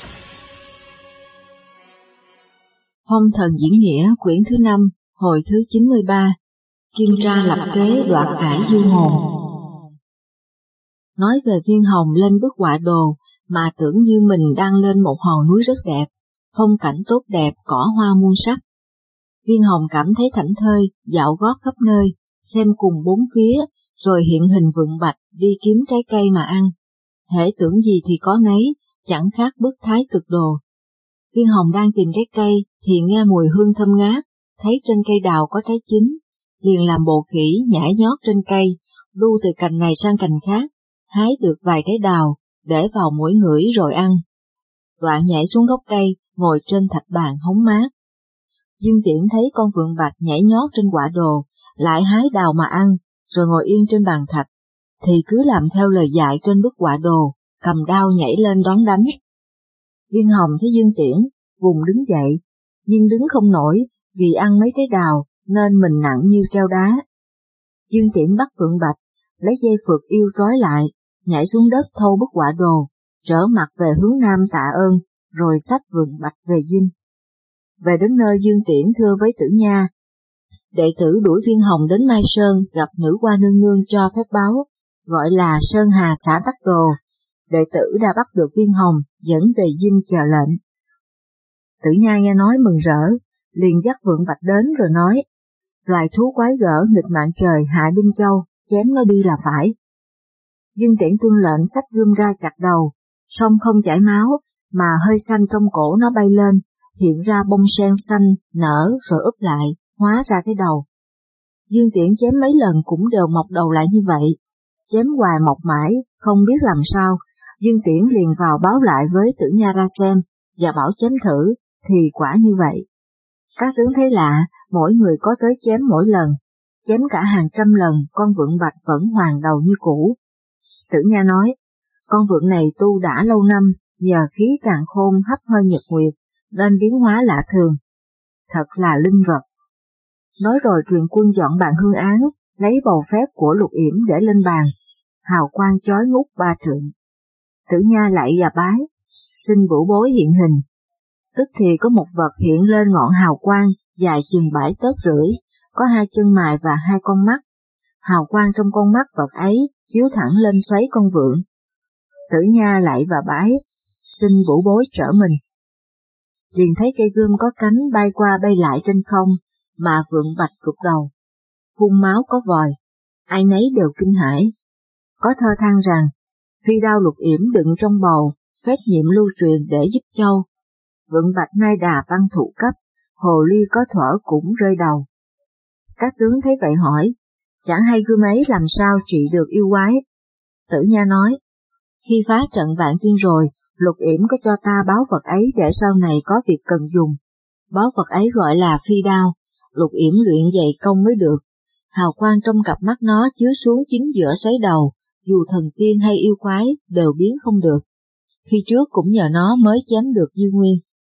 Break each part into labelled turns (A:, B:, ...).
A: Phong thần diễn nghĩa quyển thứ 5, hồi thứ 93, Kim Tra lập kế đoạt ải du hồn. Nói về Viên Hồng lên bức họa đồ mà tưởng như mình đang lên một hòn núi rất đẹp, phong cảnh tốt đẹp, cỏ hoa muôn sắc. Viên Hồng cảm thấy thảnh thơi, dạo gót khắp nơi, xem cùng bốn phía, rồi hiện hình vượng bạch đi kiếm trái cây mà ăn. Hễ tưởng gì thì có nấy, chẳng khác bức thái cực đồ. Viên Hồng đang tìm trái cây thì nghe mùi hương thơm ngát, thấy trên cây đào có trái chín, liền làm bộ khỉ nhảy nhót trên cây, đu từ cành này sang cành khác, hái được vài trái đào, để vào mũi ngửi rồi ăn. Đoạn nhảy xuống gốc cây, ngồi trên thạch bàn hóng mát. Dương Tiễn thấy con vượn bạch nhảy nhót trên quả đồ, lại hái đào mà ăn, rồi ngồi yên trên bàn thạch, thì cứ làm theo lời dạy trên bức họa đồ, cầm đao nhảy lên đón đánh. Viên Hồng thấy Dương Tiễn, vùng đứng dậy, nhưng đứng không nổi, vì ăn mấy trái đào, nên mình nặng như treo đá. Dương Tiễn bắt vượn bạch, lấy dây phượt yêu trói lại, nhảy xuống đất thâu bức họa đồ, trở mặt về hướng nam tạ ơn, rồi xách vượn bạch về dinh. Về đến nơi Dương Tiễn thưa với Tử Nha. Đệ tử đuổi Viên Hồng đến Mai Sơn gặp nữ hoa nương nương cho phép báo, gọi là Sơn Hà xã Tắc Đồ. Đệ tử đã bắt được Viên Hồng, dẫn về dinh chờ lệnh. Tử Nha nghe nói mừng rỡ, liền dắt vượn bạch đến rồi nói, loài thú quái gở nghịch mạng trời hại binh châu, chém nó đi là phải. Dương Tiễn tuân lệnh xách gươm ra chặt đầu, song không chảy máu, mà hơi xanh trong cổ nó bay lên, hiện ra bông sen xanh, nở rồi úp lại, hóa ra cái đầu. Dương Tiễn chém mấy lần cũng đều mọc đầu lại như vậy, chém hoài mọc mãi, không biết làm sao. Dương Tiễn liền vào báo lại với Tử Nha ra xem, và bảo chém thử, thì quả như vậy. Các tướng thấy lạ, mỗi người có tới chém mỗi lần, chém cả hàng trăm lần, con vượn bạch vẫn hoàn đầu như cũ. Tử Nha nói, con vượn này tu đã lâu năm, nhờ khí càn khôn hấp hơi nhật nguyệt, nên biến hóa lạ thường. Thật là linh vật. Nói rồi truyền quân dọn bàn hương án, lấy bầu phép của Lục Yểm để lên bàn, hào quang chói ngút 3 trượng. Tử Nha lạy và bái, xin bửu bối hiện hình. Tức thì có một vật hiện lên ngọn hào quang, dài chừng 7 tấc rưỡi, có 2 chân mày và 2 con mắt. Hào quang trong con mắt vật ấy chiếu thẳng lên xoáy con vượn. Tử Nha lạy và bái, xin bửu bối trở mình. Liền thấy cây gươm có cánh bay qua bay lại trên không, mà vượn bạch rụt đầu. Phun máu có vòi, ai nấy đều kinh hãi. Có thơ than rằng, phi đao Lục Yểm đựng trong bầu, phép nhiệm lưu truyền để giúp châu. Vượn bạch nay đà văn thụ cấp, hồ ly có thuở cũng rơi đầu. Các tướng thấy vậy hỏi, chẳng hay gươm ấy làm sao trị được yêu quái. Tử Nha nói, khi phá trận Vạn Tiên rồi, Lục Yểm có cho ta báu vật ấy để sau này có việc cần dùng. Báu vật ấy gọi là phi đao, Lục Yểm luyện dày công mới được. Hào quang trong cặp mắt nó chiếu xuống chính giữa xoáy đầu, dù thần tiên hay yêu quái đều biến không được. Khi trước cũng nhờ nó mới chém được Dư Nguyên.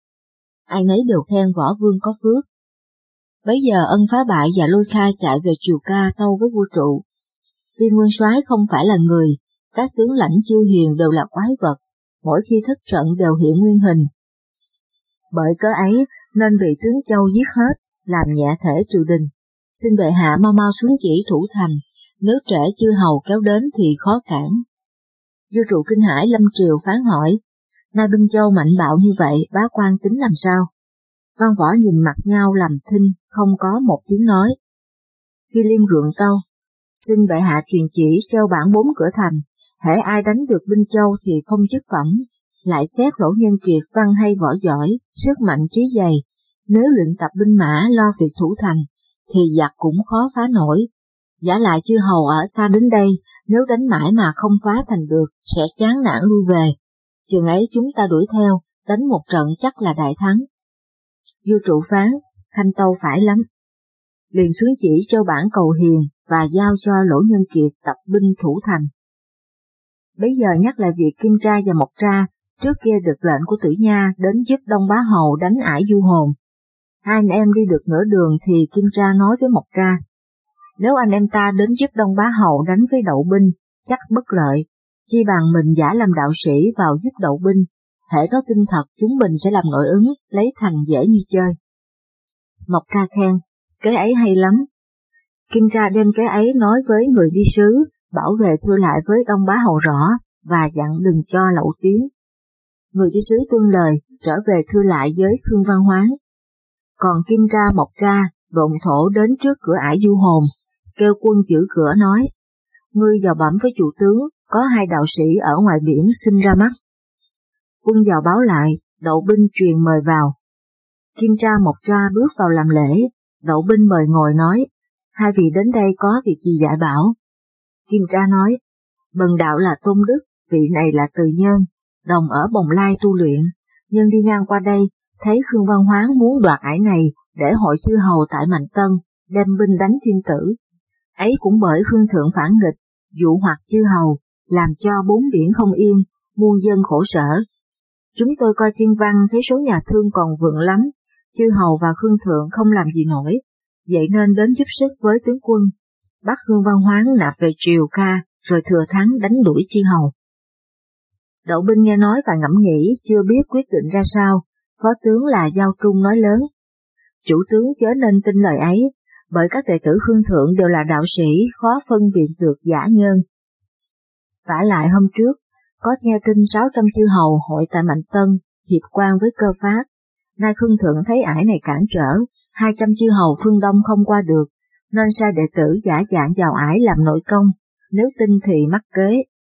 A: Ai nấy đều khen võ vương có phước. Bấy giờ Ân phá bại và Lôi Kha chạy về triều ca tâu với vua Trụ. Viên nguyên soái không phải là người, các tướng lãnh Chiêu Hiền đều là quái vật, mỗi khi thất trận đều hiện nguyên hình. Bởi cớ ấy nên bị tướng Châu giết hết, làm nhẹ thể triều đình. Xin bệ hạ mau mau xuống chỉ thủ thành, nếu trễ chư hầu kéo đến thì khó cản. Vua Trụ kinh hãi lâm triều phán hỏi, nay binh Châu mạnh bạo như vậy, bá quan tính làm sao? Văn võ nhìn mặt nhau làm thinh, không có một tiếng nói. Phi Liêm gượng tâu, xin bệ hạ truyền chỉ treo bảng 4 cửa thành, hễ ai đánh được binh Châu thì phong chức phẩm, lại xét lỗ nhân kiệt văn hay võ giỏi, sức mạnh trí dày, nếu luyện tập binh mã lo việc thủ thành, thì giặc cũng khó phá nổi. Giả lại chư hầu ở xa đến đây, nếu đánh mãi mà không phá thành được, sẽ chán nản lui về. Chừng ấy chúng ta đuổi theo, đánh một trận chắc là đại thắng. Vua Trụ phán, Khanh tâu phải lắm. Liền xuống chỉ cho bản cầu hiền và giao cho Lỗ Nhân Kiệt tập binh thủ thành. Bấy giờ nhắc lại việc Kim Tra và Mộc Tra, trước kia được lệnh của Tử Nha đến giúp Đông Bá Hầu đánh ải du hồn. Hai anh em đi được nửa đường thì Kim Tra nói với Mộc Tra, nếu anh em ta đến giúp Đông Bá Hầu đánh với Đậu binh, chắc bất lợi, chi bằng mình giả làm đạo sĩ vào giúp Đậu binh, hễ có tin thật chúng mình sẽ làm nội ứng, lấy thành dễ như chơi. Mộc Tra khen, kế ấy hay lắm. Kim Tra đem kế ấy nói với người đi sứ, bảo vệ thưa lại với Đông Bá Hầu rõ, và dặn đừng cho lậu tiếng. Người đi sứ tuân lời, trở về thưa lại với Khương Văn Hoán. Còn Kim Tra, Mộc Tra, độn thổ đến trước cửa ải Du Hồn, kêu quân giữ cửa nói, ngươi vào bẩm với chủ tướng, có 2 đạo sĩ ở ngoài biển xin ra mắt. Quân vào báo lại, Đậu binh truyền mời vào. Kim Tra, Mộc Tra bước vào làm lễ, Đậu binh mời ngồi nói, 2 vị đến đây có việc gì dạy bảo? Kim Tra nói, bần đạo là Tôn Đức, vị này là Từ Nhân, đồng ở Bồng Lai tu luyện, nhưng đi ngang qua đây, thấy Khương Văn Hoán muốn đoạt ải này để hội chư hầu tại Mạnh Tân, đem binh đánh thiên tử. Ấy cũng bởi Khương Thượng phản nghịch, dụ hoặc chư hầu, làm cho 4 biển không yên, muôn dân khổ sở. Chúng tôi coi thiên văn thấy số nhà thương còn vượng lắm, chư hầu và Khương Thượng không làm gì nổi, vậy nên đến giúp sức với tướng quân, bắt Khương Văn Hoán nạp về triều ca, rồi thừa thắng đánh đuổi chư hầu. Đậu binh nghe nói và ngẫm nghĩ, chưa biết quyết định ra sao, phó tướng là Giao Trung nói lớn. Chủ tướng chớ nên tin lời ấy, bởi các đệ tử Khương Thượng đều là đạo sĩ, khó phân biệt được giả nhân. Vả lại hôm trước, có nghe tin 600 chư hầu hội tại Mạnh Tân, hiệp quan với Cơ Phát. Nay Khương Thượng thấy ải này cản trở, 200 chư hầu phương Đông không qua được, nên sai đệ tử giả dạng vào ải làm nội công, nếu tin thì mắc kế.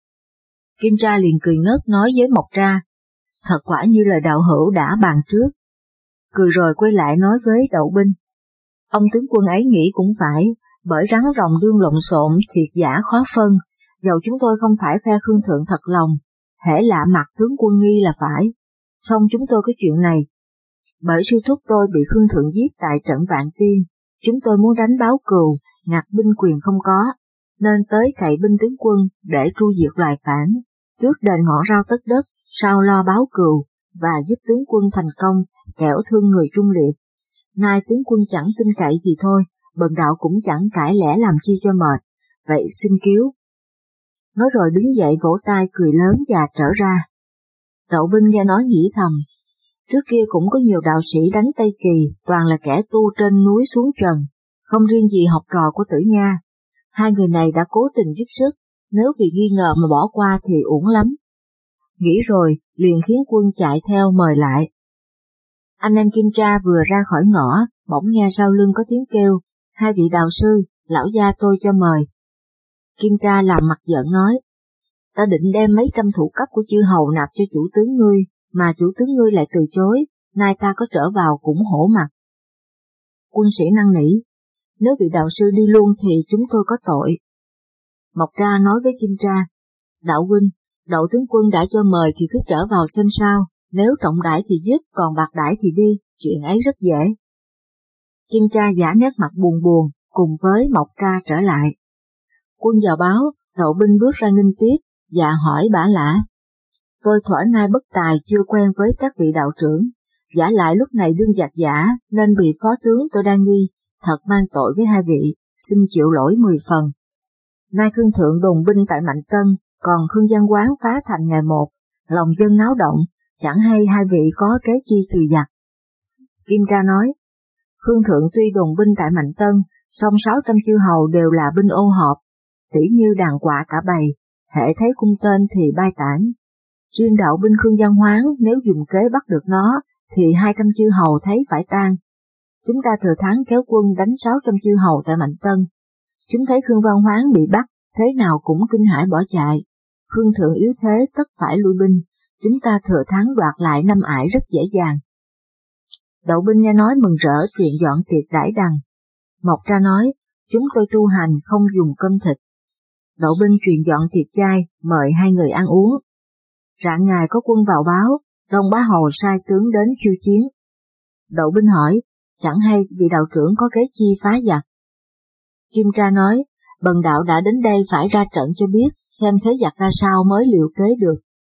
A: Kim Tra liền cười ngất nói với Mộc Tra, thật quả như lời đạo hữu đã bàn trước. Cười rồi quay lại nói với Đậu binh, ông tướng quân ấy nghĩ cũng phải, bởi rắn rồng đương lộn xộn, thiệt giả khó phân, dầu chúng tôi không phải phe Khương Thượng thật lòng, hễ lạ mặt tướng quân nghi là phải, xong chúng tôi có chuyện này. Bởi sư thúc tôi bị Khương Thượng giết tại trận Vạn Tiên, chúng tôi muốn đánh báo cừu, ngặt binh quyền không có, nên tới cậy binh tướng quân để tru diệt loài phản, trước đền ngọn rau tất đất, sau lo báo cừu, và giúp tướng quân thành công, kẻo thương người trung liệt. Nay tướng quân chẳng tin cậy thì thôi, bần đạo cũng chẳng cãi lẽ làm chi cho mệt, vậy xin cứu. Nói rồi đứng dậy vỗ tay cười lớn và trở ra. Đậu binh nghe nói nghĩ thầm, trước kia cũng có nhiều đạo sĩ đánh Tây Kỳ, toàn là kẻ tu trên núi xuống trần, không riêng gì học trò của Tử Nha. 2 người này đã cố tình giúp sức, nếu vì nghi ngờ mà bỏ qua thì uổng lắm. Nghĩ rồi, liền khiến quân chạy theo mời lại. Anh em Kim Tra vừa ra khỏi ngõ, bỗng nghe sau lưng có tiếng kêu, 2 vị đạo sư, lão gia tôi cho mời. Kim Tra làm mặt giận nói, ta định đem mấy trăm thủ cấp của chư hầu nạp cho chủ tướng ngươi, mà chủ tướng ngươi lại từ chối, nay ta có trở vào cũng hổ mặt. Quân sĩ năn nỉ, nếu vị đạo sư đi luôn thì chúng tôi có tội. Mộc Tra nói với Kim Tra, đạo huynh, Đậu tướng quân đã cho mời thì cứ trở vào xem sao, nếu trọng đãi thì giúp, còn bạc đãi thì đi, chuyện ấy rất dễ. Kim Tra giả nét mặt buồn buồn, cùng với Mộc Tra trở lại. Quân vào báo, Đậu binh bước ra nghênh tiếp, và hỏi bả lã. Tôi thuở nay bất tài chưa quen với các vị đạo trưởng, giả lại lúc này đương giặc giả, nên bị phó tướng tôi đang nghi, thật mang tội với 2 vị, xin chịu lỗi 10 phần. Nay Khương Thượng đồn binh tại Mạnh Tân, còn Khương Văn Quán phá thành ngày 1, lòng dân náo động, chẳng hay 2 vị có kế chi trừ giặc. Kim Tra nói, Khương Thượng tuy đồn binh tại Mạnh Tân, song 600 chư hầu đều là binh ô họp, tỉ như đàn quạ cả bầy, hễ thấy cung tên thì bay tản. Riêng đạo binh Khương Văn Hoán nếu dùng kế bắt được nó, thì 200 chư hầu thấy phải tan. Chúng ta thừa thắng kéo quân đánh 600 chư hầu tại Mạnh Tân. Chúng thấy Khương Văn Hoán bị bắt, thế nào cũng kinh hãi bỏ chạy. Khương Thượng yếu thế tất phải lui binh, chúng ta thừa thắng đoạt lại 5 ải rất dễ dàng. Đậu binh nghe nói mừng rỡ truyền dọn tiệc đãi đằng. Mộc Tra nói, chúng tôi tu hành không dùng cơm thịt. Đậu binh truyền dọn tiệc chay, mời 2 người ăn uống. Rạng ngày có quân vào báo, Đông Bá Hầu sai tướng đến khiêu chiến. Đậu binh hỏi, chẳng hay vị đạo trưởng có kế chi phá giặc. Kim Tra nói, bần đạo đã đến đây phải ra trận cho biết, xem thế giặc ra sao mới liệu kế được.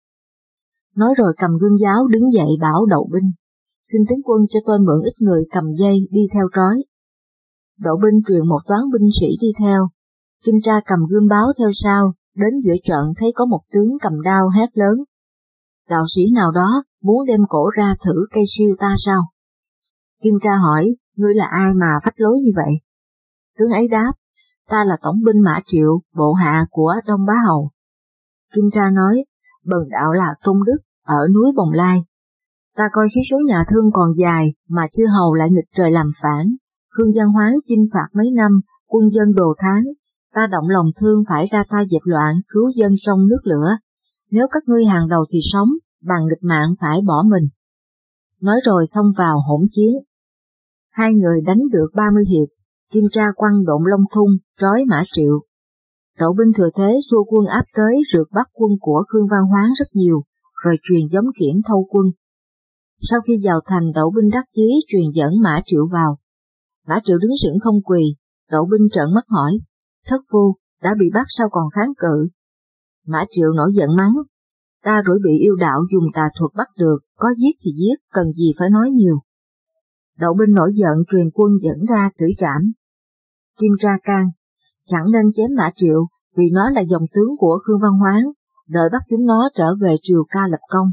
A: Nói rồi cầm gươm giáo đứng dậy bảo Đậu binh, xin tướng quân cho tôi mượn ít người cầm dây đi theo trói. Đậu binh truyền một toán binh sĩ đi theo. Kim Tra cầm gươm báo theo sau, đến giữa trận thấy có một tướng cầm đao hét lớn. đạo sĩ nào đó muốn đem cổ ra thử cây siêu ta sao? Kim Tra hỏi, ngươi là ai mà phách lối như vậy? Tướng ấy đáp, ta là tổng binh Mã Triệu, bộ hạ của Đông Bá Hầu. Kim Tra nói, bần đạo là Tôn Đức, ở núi Bồng Lai. Ta coi khí số nhà Thương còn dài, mà chư hầu lại nghịch trời làm phản. Khương Văn Hoán chinh phạt mấy năm, quân dân đồ tháng. Ta động lòng thương phải ra tay dẹp loạn, cứu dân trong nước lửa. Nếu các ngươi hàng đầu thì sống, bằng nghịch mạng phải bỏ mình. Nói rồi xông vào hỗn chiến. Hai người đánh được 30 hiệp, Kim Tra quăng Độn Long Thung, trói Mã Triệu. Đậu binh thừa thế xua quân áp tới rượt bắt quân của Khương Văn Hoán rất nhiều, rồi truyền gióng khiển thâu quân. Sau khi vào thành, Đậu binh đắc chí truyền dẫn Mã Triệu vào. Mã Triệu đứng sững không quỳ, Đậu binh trợn mắt hỏi, thất phu, đã bị bắt sao còn kháng cự? Mã Triệu nổi giận mắng, ta rủi bị yêu đạo dùng tà thuật bắt được, có giết thì giết, cần gì phải nói nhiều. Đậu binh nổi giận truyền quân dẫn ra xử trảm. Kim Tra can, chẳng nên chém Mã Triệu, vì nó là dòng tướng của Khương Văn Hoán, đợi bắt chúng nó trở về triều ca lập công.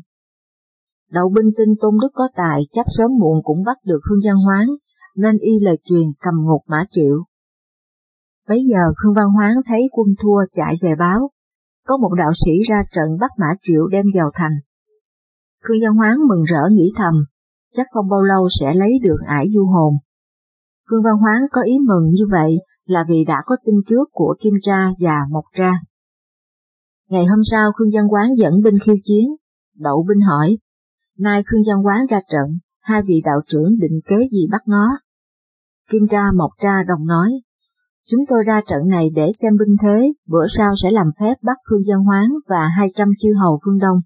A: Đậu binh tin Tôn Đức có tài, chắc sớm muộn cũng bắt được Khương Văn Hoán, nên y lời truyền cầm ngục Mã Triệu. Bấy giờ Khương Văn Hoán thấy quân thua chạy về báo, có một đạo sĩ ra trận bắt Mã Triệu đem vào thành. Khương Văn Hoán mừng rỡ nghĩ thầm, chắc không bao lâu sẽ lấy được ải du hồn. Khương Văn Hoán có ý mừng như vậy là vì đã có tin trước của Kim Tra và Mộc Tra. Ngày hôm sau Khương Văn Hoán dẫn binh khiêu chiến, Đậu binh hỏi, nay Khương Văn Hoán ra trận, hai vị đạo trưởng định kế gì bắt nó? Kim Tra Mộc Tra đồng nói, chúng tôi ra trận này để xem binh thế, bữa sau sẽ làm phép bắt Khương Văn Hoán và 200 chư hầu phương Đông.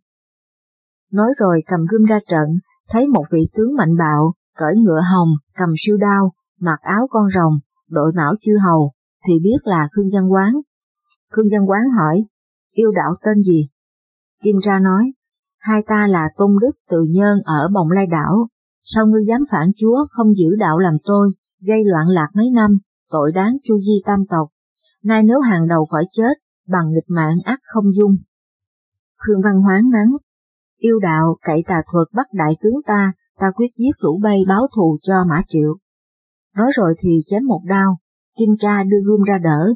A: Nói rồi cầm gươm ra trận, thấy một vị tướng mạnh bạo, cởi ngựa hồng, cầm siêu đao, mặc áo con rồng, đội mão chư hầu, thì biết là Khương Văn Hoán. Khương Văn Hoán hỏi, yêu đạo tên gì? Kim Tra nói, hai ta là Tôn Đức Từ Nhơn ở Bồng Lai đảo, sao ngươi dám phản chúa không giữ đạo làm tôi, gây loạn lạc mấy năm, tội đáng chu di tam tộc. Nay nếu hàng đầu khỏi chết, bằng nghịch mạng ắt không dung. Khương Văn Hoán mắng, yêu đạo cậy tà thuật bắt đại tướng ta quyết giết lũ bay báo thù cho Mã Triệu. Nói rồi thì chém một đao, Kim Tra đưa gươm ra đỡ.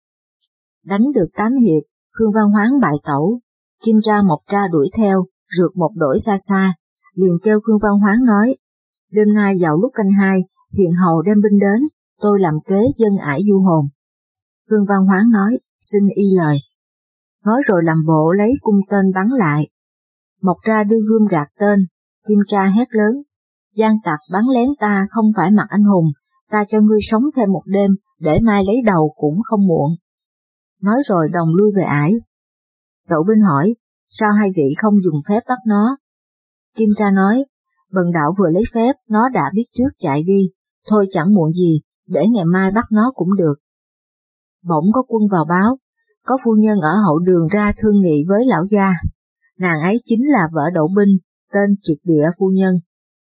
A: Đánh được 8 hiệp, Khương Văn Hoán bại tẩu, Kim Tra Mộc Tra đuổi theo, rượt một đỗi xa xa, liền kêu Khương Văn Hoán nói, đêm nay vào lúc canh 2, Hiền hầu đem binh đến, tôi làm kế dân ải du hồn. Khương Văn Hoán nói, xin y lời. Nói rồi làm bộ lấy cung tên bắn lại. Mộc Tra đưa gươm gạt tên, Kim Tra hét lớn, gian tặc bắn lén ta không phải mặt anh hùng, ta cho ngươi sống thêm một đêm, để mai lấy đầu cũng không muộn. Nói rồi đồng lui về ải. Đậu binh hỏi, sao hai vị không dùng phép bắt nó? Kim Tra nói, bần đạo vừa lấy phép, nó đã biết trước chạy đi, thôi chẳng muộn gì, để ngày mai bắt nó cũng được. Bỗng có quân vào báo, có phu nhân ở hậu đường ra thương nghị với lão gia. Nàng ấy chính là vợ Đậu binh, tên Triệt Địa phu nhân.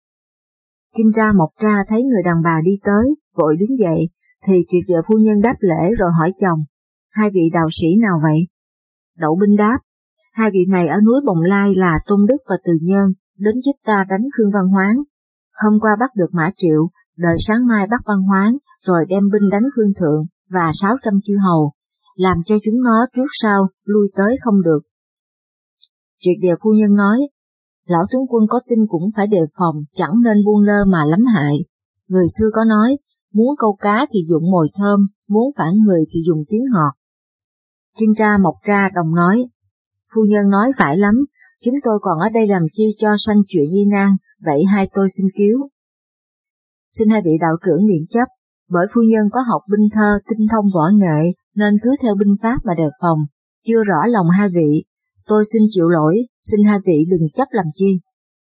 A: Kim Tra Mộc Tra thấy người đàn bà đi tới, vội đứng dậy, thì Triệt Địa phu nhân đáp lễ rồi hỏi chồng, hai vị đạo sĩ nào vậy? Đậu binh đáp, hai vị này ở núi Bồng Lai là Tôn Đức và Từ Nhơn, đến giúp ta đánh Khương Văn Hoán. Hôm qua bắt được Mã Triệu, đợi sáng mai bắt Văn Hoán, rồi đem binh đánh Khương Thượng và 600 chư hầu, làm cho chúng nó trước sau lui tới không được. Triệt Địa phu nhân nói, lão tướng quân có tin cũng phải đề phòng, chẳng nên buông lơ mà lắm hại. Người xưa có nói, muốn câu cá thì dụng mồi thơm, muốn phản người thì dùng tiếng ngọt. Kim Tra Mộc Tra đồng nói, phu nhân nói phải lắm, chúng tôi còn ở đây làm chi cho sanh chuyện nghi nan, vậy hai tôi xin cứu. Xin hai vị đạo trưởng miễn chấp, bởi phu nhân có học binh thơ, tinh thông võ nghệ, nên cứ theo binh pháp mà đề phòng, chưa rõ lòng hai vị, tôi xin chịu lỗi, xin hai vị đừng chấp làm chi.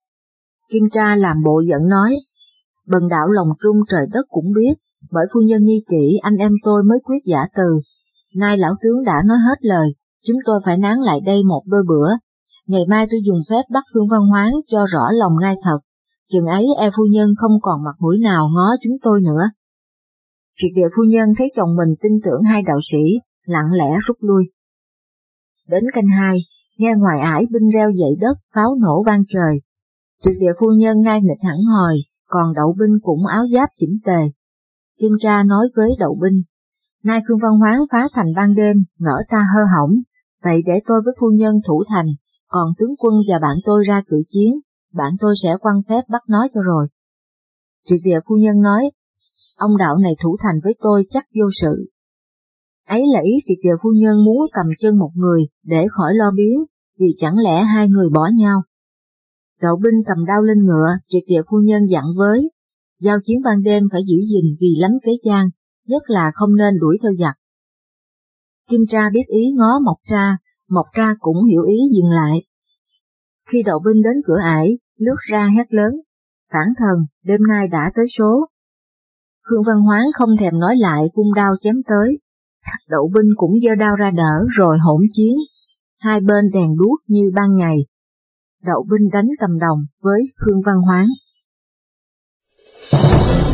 A: Kim Tra làm bộ giận nói, bần đạo lòng trung trời đất cũng biết, bởi phu nhân nghi kỵ anh em tôi mới quyết giả từ. Nay lão tướng đã nói hết lời, chúng tôi phải nán lại đây một đôi bữa. Ngày mai tôi dùng phép bắt Khương Văn Hoán cho rõ lòng ngay thật, chừng ấy e phu nhân không còn mặt mũi nào ngó chúng tôi nữa. Triệt Địa phu nhân thấy chồng mình tin tưởng hai đạo sĩ, lặng lẽ rút lui. Đến canh 2, nghe ngoài ải binh reo dậy đất, pháo nổ vang trời. Triệt Địa phu nhân ngai nghịch hẳn hòi, còn Đậu Binh cũng áo giáp chỉnh tề. Kim Tra nói với Đậu Binh, nay Khương Văn Hoán phá thành ban đêm, ngỡ ta hơ hỏng, vậy để tôi với phu nhân thủ thành, còn tướng quân và bạn tôi ra cự chiến, bạn tôi sẽ quăng phép bắt nó cho rồi. Triệt Địa phu nhân nói, ông đạo này thủ thành với tôi chắc vô sự. Ấy là ý Triệt Địa phu nhân muốn cầm chân một người để khỏi lo biến, vì chẳng lẽ hai người bỏ nhau. Đậu Binh cầm đao lên ngựa, Triệt Địa phu nhân dặn với, giao chiến ban đêm phải giữ gìn vì lắm kế gian, nhất là không nên đuổi theo giặc. Kim Tra biết ý ngó Mộc Tra cũng hiểu ý dừng lại. Khi Đậu Binh đến cửa ải, lướt ra hét lớn, phản thần, đêm nay đã tới số. Khương Văn Hoán không thèm nói lại, vung đao chém tới. Đậu Binh cũng giơ đao ra đỡ rồi hỗn chiến, hai bên đèn đuốc như ban ngày. Đậu Binh đánh cầm đồng với Khương Văn Hoán.